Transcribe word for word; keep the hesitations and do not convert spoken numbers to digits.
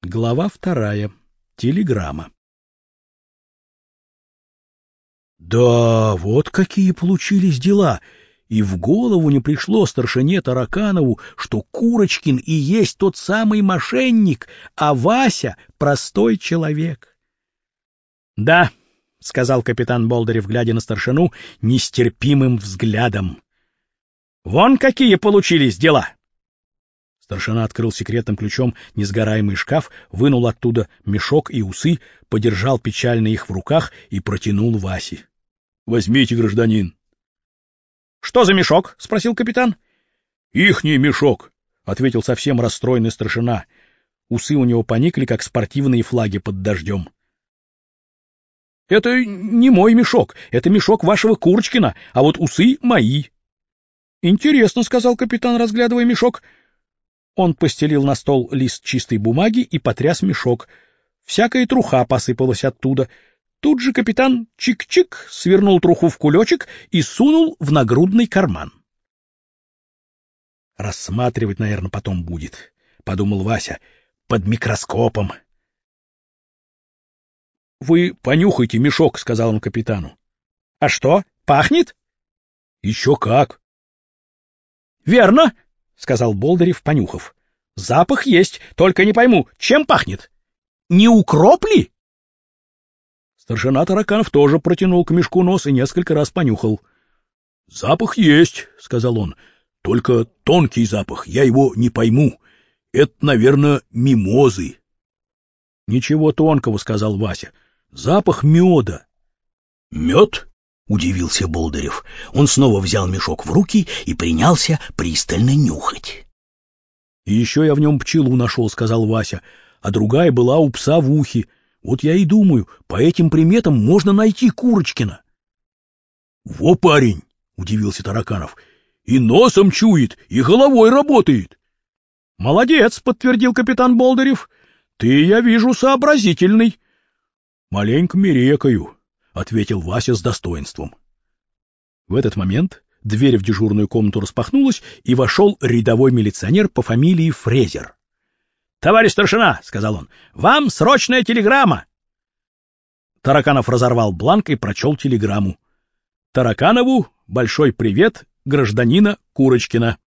Глава вторая. Телеграмма. Да, вот какие получились дела. И в голову не пришло старшине Тараканову, что Курочкин и есть тот самый мошенник, а Вася — простой человек. — Да, — сказал капитан Болдырев, глядя на старшину нестерпимым взглядом. — Вон какие получились дела. Старшина открыл секретным ключом несгораемый шкаф, вынул оттуда мешок и усы, подержал печально их в руках и протянул Васе. — Возьмите, гражданин. — Что за мешок? — спросил капитан. — Ихний мешок, — ответил совсем расстроенный старшина. Усы у него поникли, как спортивные флаги под дождем. — Это не мой мешок, это мешок вашего Курочкина, а вот усы мои. — Интересно, — сказал капитан, разглядывая мешок. Он постелил на стол лист чистой бумаги и потряс мешок. Всякая труха посыпалась оттуда. Тут же капитан чик-чик свернул труху в кулечек и сунул в нагрудный карман. «Рассматривать, наверное, потом будет», — подумал Вася, — «под микроскопом». «Вы понюхайте мешок», — сказал он капитану. «А что, пахнет?» «Еще как». «Верно», — сказал Болдырев, понюхав. — Запах есть, только не пойму, чем пахнет? Не укроп ли? Старшина Тараканов тоже протянул к мешку нос и несколько раз понюхал. — Запах есть, — сказал он, — только тонкий запах, я его не пойму. Это, наверное, мимозы. — Ничего тонкого, — сказал Вася, — запах меда. — Мед? — удивился Болдырев. Он снова взял мешок в руки и принялся пристально нюхать. — И еще я в нем пчелу нашел, — сказал Вася, — а другая была у пса в ухе. Вот я и думаю, по этим приметам можно найти Курочкина. — Во, парень! — удивился Тараканов. — И носом чует, и головой работает. — Молодец, — подтвердил капитан Болдырев. — Ты, я вижу, сообразительный. — Маленько мерекаю, — ответил Вася с достоинством. В этот момент дверь в дежурную комнату распахнулась, и вошел рядовой милиционер по фамилии Фрезер. — Товарищ старшина, — сказал он, — вам срочная телеграмма. Тараканов разорвал бланк и прочел телеграмму. Тараканову большой привет гражданина Курочкина.